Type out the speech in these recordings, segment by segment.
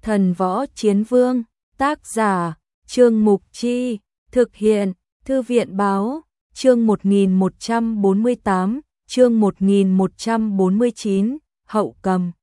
Thần Võ Chiến Vương, tác giả, Trương Mục Chi, thực hiện, Thư viện Báo, chương 1148, chương 1149, Hậu Cầm.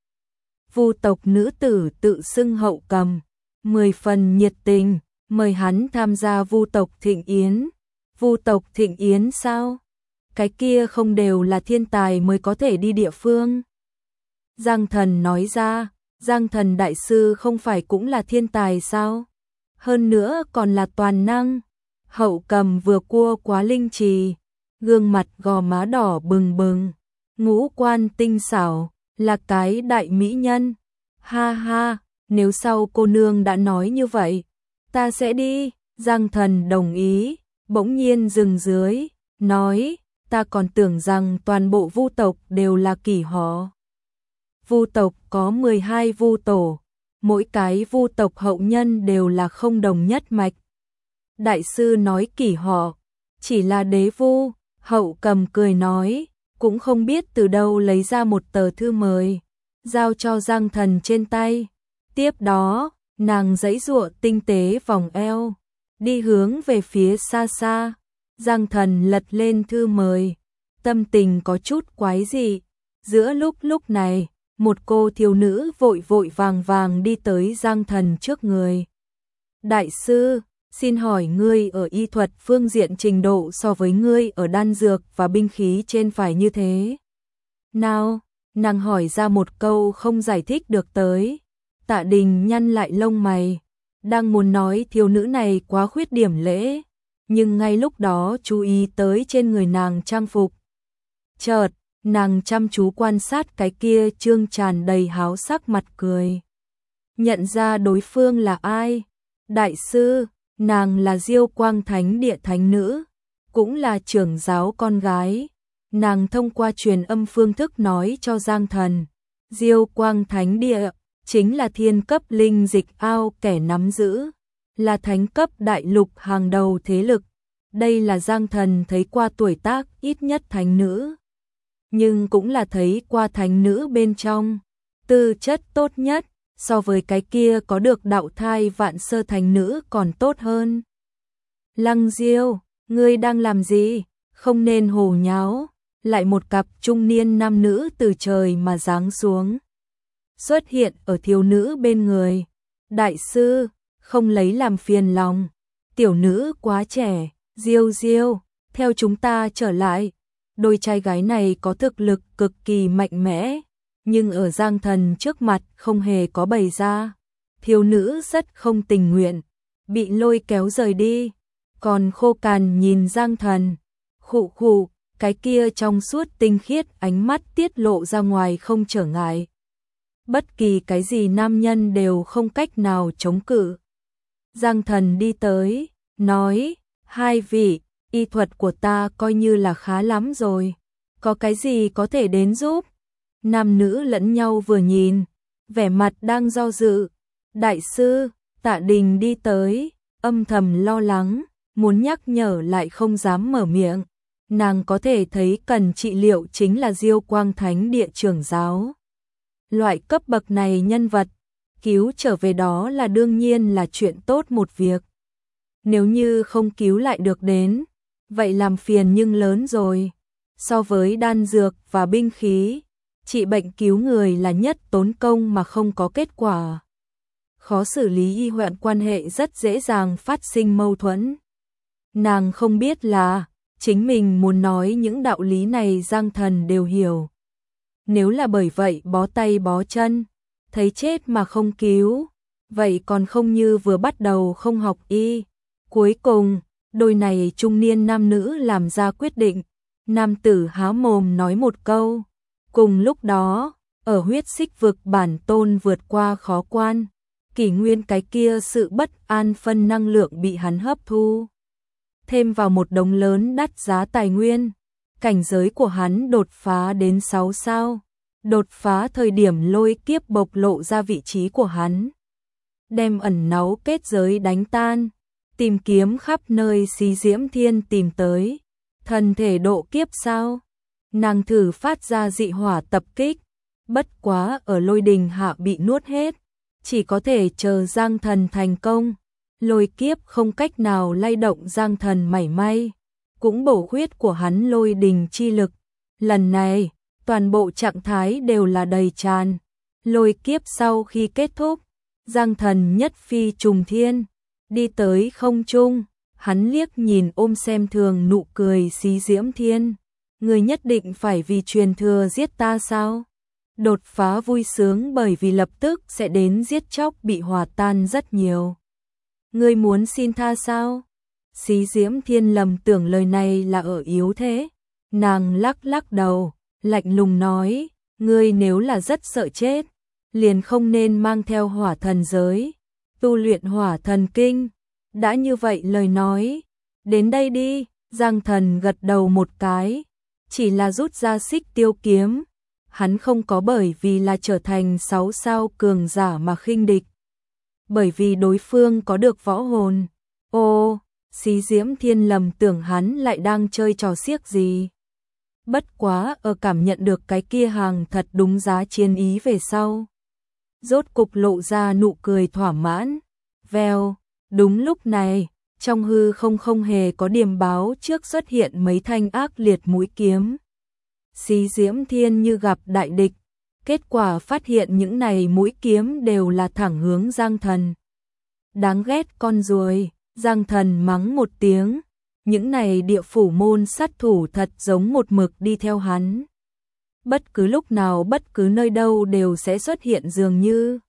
Vu tộc nữ tử tự xưng Hậu Cầm, 10 phần nhiệt tình, mời hắn tham gia Vu tộc thịnh yến. Vu tộc thịnh yến sao? Cái kia không đều là thiên tài mới có thể đi địa phương. Giang Thần nói ra, Giang Thần đại sư không phải cũng là thiên tài sao? Hơn nữa còn là toàn năng. Hậu Cầm vừa cua quá linh trì, gương mặt gò má đỏ bừng bừng, ngũ quan tinh xảo, là cái đại mỹ nhân. Ha ha, nếu sau cô nương đã nói như vậy, ta sẽ đi. Giang Thần đồng ý, bỗng nhiên dừng dưới, nói, ta còn tưởng rằng toàn bộ Vu tộc đều là kỷ họ. Vu tộc có 12 Vu tổ, mỗi cái Vu tộc hậu nhân đều là không đồng nhất mạch. Đại sư nói kỷ họ, chỉ là đế vu. Hậu Cầm cười nói, cũng không biết từ đâu lấy ra một tờ thư mời, giao cho Giang Thần trên tay. Tiếp đó, nàng giãy giụa tinh tế vòng eo, đi hướng về phía xa xa. Giang Thần lật lên thư mời, tâm tình có chút quái dị. Giữa lúc này, một cô thiếu nữ vội vội vàng vàng đi tới Giang Thần trước người. Đại sư, xin hỏi ngươi ở y thuật phương diện trình độ so với ngươi ở đan dược và binh khí trên phải như thế nào? Nàng hỏi ra một câu không giải thích được tới. Tạ Đình nhăn lại lông mày, đang muốn nói thiếu nữ này quá khuyết điểm lễ, nhưng ngay lúc đó chú ý tới trên người nàng trang phục. Chợt, nàng chăm chú quan sát cái kia trương tràn đầy háo sắc mặt cười. Nhận ra đối phương là ai? Đại sư, nàng là Diêu Quang Thánh Địa thánh nữ, cũng là trưởng giáo con gái. Nàng thông qua truyền âm phương thức nói cho Giang Thần, Diêu Quang Thánh Địa chính là thiên cấp linh dịch ao kẻ nắm giữ, là thánh cấp đại lục hàng đầu thế lực. Đây là Giang Thần thấy qua tuổi tác ít nhất thánh nữ, nhưng cũng là thấy qua thánh nữ bên trong tư chất tốt nhất, so với cái kia có được đạo thai vạn sơ thánh nữ còn tốt hơn. Lăng Diêu, ngươi đang làm gì? Không nên hồ nháo. Lại một cặp trung niên nam nữ từ trời mà giáng xuống, xuất hiện ở thiếu nữ bên người. Đại sư, không lấy làm phiền lòng, tiểu nữ quá trẻ. Diêu Diêu, theo chúng ta trở lại. Đôi trai gái này có thực lực cực kỳ mạnh mẽ, nhưng ở Giang Thần trước mặt không hề có bày ra. Thiếu nữ rất không tình nguyện, bị lôi kéo rời đi, còn khô cằn nhìn Giang Thần. Khụ khụ, cái kia trong suốt tinh khiết ánh mắt tiết lộ ra ngoài không trở ngại. Bất kỳ cái gì nam nhân đều không cách nào chống cự. Giang Thần đi tới, nói, hai vị, y thuật của ta coi như là khá lắm rồi, có cái gì có thể đến giúp? Nam nữ lẫn nhau vừa nhìn, vẻ mặt đang do dự. Đại sư, Tạ Đình đi tới, âm thầm lo lắng, muốn nhắc nhở lại không dám mở miệng. Nàng có thể thấy cần trị liệu chính là Diêu Quang Thánh Địa trưởng giáo. Loại cấp bậc này nhân vật, cứu trở về đó là đương nhiên là chuyện tốt một việc. Nếu như không cứu lại được đến, vậy làm phiền nhưng lớn rồi. So với đan dược và binh khí, trị bệnh cứu người là nhất tốn công mà không có kết quả. Khó xử lý y hoạn quan hệ rất dễ dàng phát sinh mâu thuẫn. Nàng không biết là chính mình muốn nói những đạo lý này Giang Thần đều hiểu. Nếu là bởi vậy bó tay bó chân, thấy chết mà không cứu, vậy còn không như vừa bắt đầu không học y. Cuối cùng, đôi này trung niên nam nữ làm ra quyết định. Nam tử há mồm nói một câu. Cùng lúc đó, ở huyết xích vực bản tôn vượt qua khó quan, kỷ nguyên cái kia sự bất an phân năng lượng bị hắn hấp thu. Thêm vào một đống lớn đắt giá tài nguyên, cảnh giới của hắn đột phá đến 6 sao. Đột phá thời điểm lôi kiếp bộc lộ ra vị trí của hắn, đem ẩn náu kết giới đánh tan, tìm kiếm khắp nơi xí diễm thiên tìm tới. Thần thể độ kiếp sao? Nàng thử phát ra dị hỏa tập kích, bất quá ở lôi đình hạ bị nuốt hết. chỉ có thể chờ Giang Thần thành công. Lôi kiếp không cách nào lay động Giang Thần mảy may, cũng bổ huyết của hắn lôi đình chi lực. Lần này, toàn bộ trạng thái đều là đầy tràn. Lôi kiếp sau khi kết thúc, Giang Thần nhất phi trùng thiên, đi tới không trung, hắn liếc nhìn ôm xem thường nụ cười Xí Diễm Thiên. Người nhất định phải vì truyền thừa giết ta sao? Đột phá vui sướng bởi vì lập tức sẽ đến giết chóc bị hòa tan rất nhiều. Ngươi muốn xin tha sao? Xí Diễm Thiên lầm tưởng lời này là ở yếu thế. Nàng lắc lắc đầu, lạnh lùng nói, ngươi nếu là rất sợ chết, liền không nên mang theo hỏa thần giới, tu luyện hỏa thần kinh. Đã như vậy lời nói, đến đây đi. Giang Thần gật đầu một cái, chỉ là rút ra xích tiêu kiếm. Hắn không có bởi vì là trở thành 6 sao cường giả mà khinh địch, bởi vì đối phương có được võ hồn. Ô, Xí Diễm Thiên lầm tưởng hắn lại đang chơi trò xiếc gì. Bất quá ở cảm nhận được cái kia hàng thật đúng giá chiến ý về sau, rốt cục lộ ra nụ cười thỏa mãn. Vèo, đúng lúc này, trong hư không hề có điềm báo trước xuất hiện mấy thanh ác liệt mũi kiếm. Xí Diễm Thiên như gặp đại địch, kết quả phát hiện những này mũi kiếm đều là thẳng hướng Giang Thần. Đáng ghét con ruồi, Giang Thần mắng một tiếng, những này địa phủ môn sát thủ thật giống một mực đi theo hắn. Bất cứ lúc nào bất cứ nơi đâu đều sẽ xuất hiện dường như.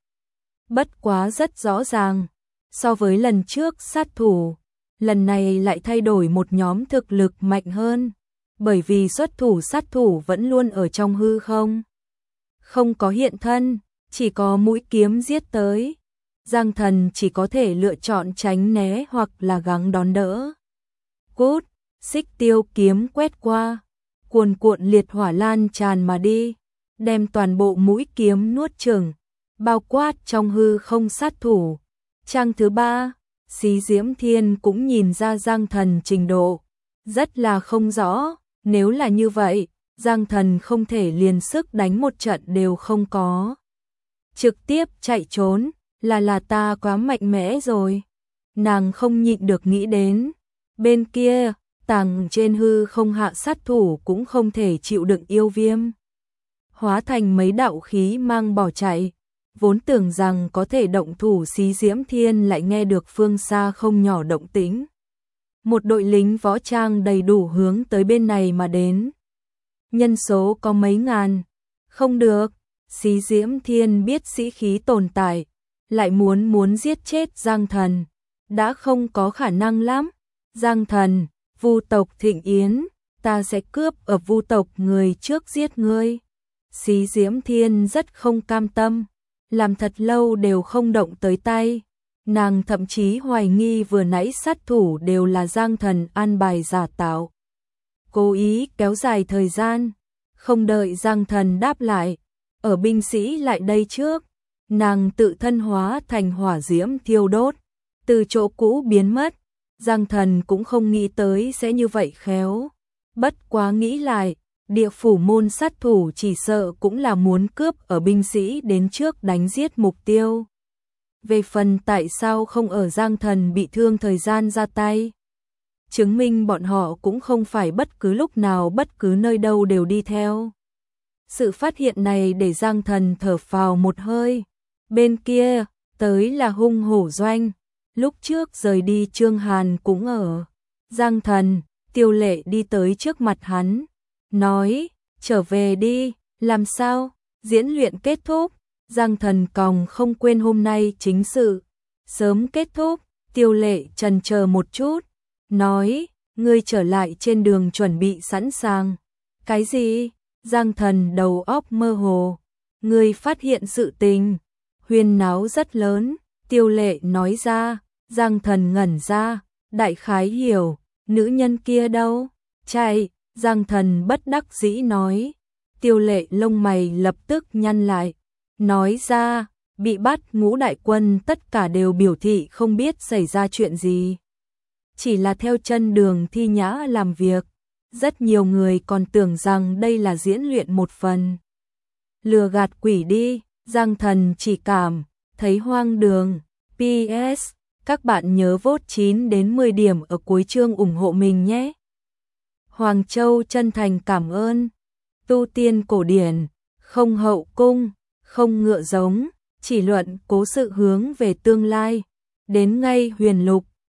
Bất quá rất rõ ràng, so với lần trước sát thủ, lần này lại thay đổi một nhóm thực lực mạnh hơn. Bởi vì xuất thủ sát thủ vẫn luôn ở trong hư không. Không có hiện thân, chỉ có mũi kiếm giết tới. Giang Thần chỉ có thể lựa chọn tránh né hoặc là gắng đón đỡ. Cút, xích tiêu kiếm quét qua, cuồn cuộn liệt hỏa lan tràn mà đi, đem toàn bộ mũi kiếm nuốt chửng, bao quát trong hư không sát thủ. Trang thứ 3, Xí Diễm Thiên cũng nhìn ra Giang Thần trình độ, rất là không rõ. Nếu là như vậy, Giang Thần không thể liền sức đánh một trận đều không có. Trực tiếp chạy trốn, là ta quá mạnh mẽ rồi. Nàng không nhịn được nghĩ đến. Bên kia, tàng trên hư không hạ sát thủ cũng không thể chịu đựng yêu viêm. Hóa thành mấy đạo khí mang bỏ chạy. Vốn tưởng rằng có thể động thủ Xí Diễm Thiên lại nghe được phương xa không nhỏ động tĩnh. Một đội lính võ trang đầy đủ hướng tới bên này mà đến. Nhân số có mấy ngàn. Không được, Xí Diễm Thiên biết sĩ khí tồn tại, lại muốn giết chết Giang Thần. Đã không có khả năng lắm. Giang Thần, Vu tộc thịnh yến, ta sẽ cướp ở Vu tộc người trước giết ngươi. Xí Diễm Thiên rất không cam tâm, làm thật lâu đều không động tới tay. Nàng thậm chí hoài nghi vừa nãy sát thủ đều là Giang Thần an bài giả tạo. Cố ý kéo dài thời gian, không đợi Giang Thần đáp lại, ở binh sĩ lại đây trước, nàng tự thân hóa thành hỏa diễm thiêu đốt, từ chỗ cũ biến mất. Giang Thần cũng không nghĩ tới sẽ như vậy khéo. Bất quá nghĩ lại, địa phủ môn sát thủ chỉ sợ cũng là muốn cướp ở binh sĩ đến trước đánh giết mục tiêu. Về phần tại sao không ở Giang Thần bị thương thời gian ra tay, chứng minh bọn họ cũng không phải bất cứ lúc nào bất cứ nơi đâu đều đi theo. Sự phát hiện này để Giang Thần thở phào một hơi. Bên kia, tới là hung hổ doanh. Lúc trước rời đi Trương Hàn cũng ở. Giang Thần, Tiêu Lệ đi tới trước mặt hắn, nói, trở về đi. Làm sao? Diễn luyện kết thúc. Giang Thần còng không quên hôm nay chính sự. Sớm kết thúc. Tiêu Lệ chần chờ một chút, nói, ngươi trở lại trên đường chuẩn bị sẵn sàng. Cái gì? Giang Thần đầu óc mơ hồ. Ngươi phát hiện sự tình. Huyên náo rất lớn. Tiêu Lệ nói ra. Giang Thần ngẩn ra, đại khái hiểu, nữ nhân kia đâu? Chạy. Giang Thần bất đắc dĩ nói. Tiêu Lệ lông mày lập tức nhăn lại, nói ra, bị bắt. Ngũ đại quân tất cả đều biểu thị không biết xảy ra chuyện gì, chỉ là theo chân Đường Thi Nhã làm việc. Rất nhiều người còn tưởng rằng đây là diễn luyện một phần. Lừa gạt quỷ đi. Giang Thần chỉ cảm thấy hoang đường. PS, các bạn nhớ vote 9 đến 10 điểm ở cuối chương ủng hộ mình nhé. Hoàng Châu chân thành cảm ơn. Tu tiên cổ điển, không hậu cung, không ngựa giống, chỉ luận cố sự hướng về tương lai. Đến ngay huyền lục,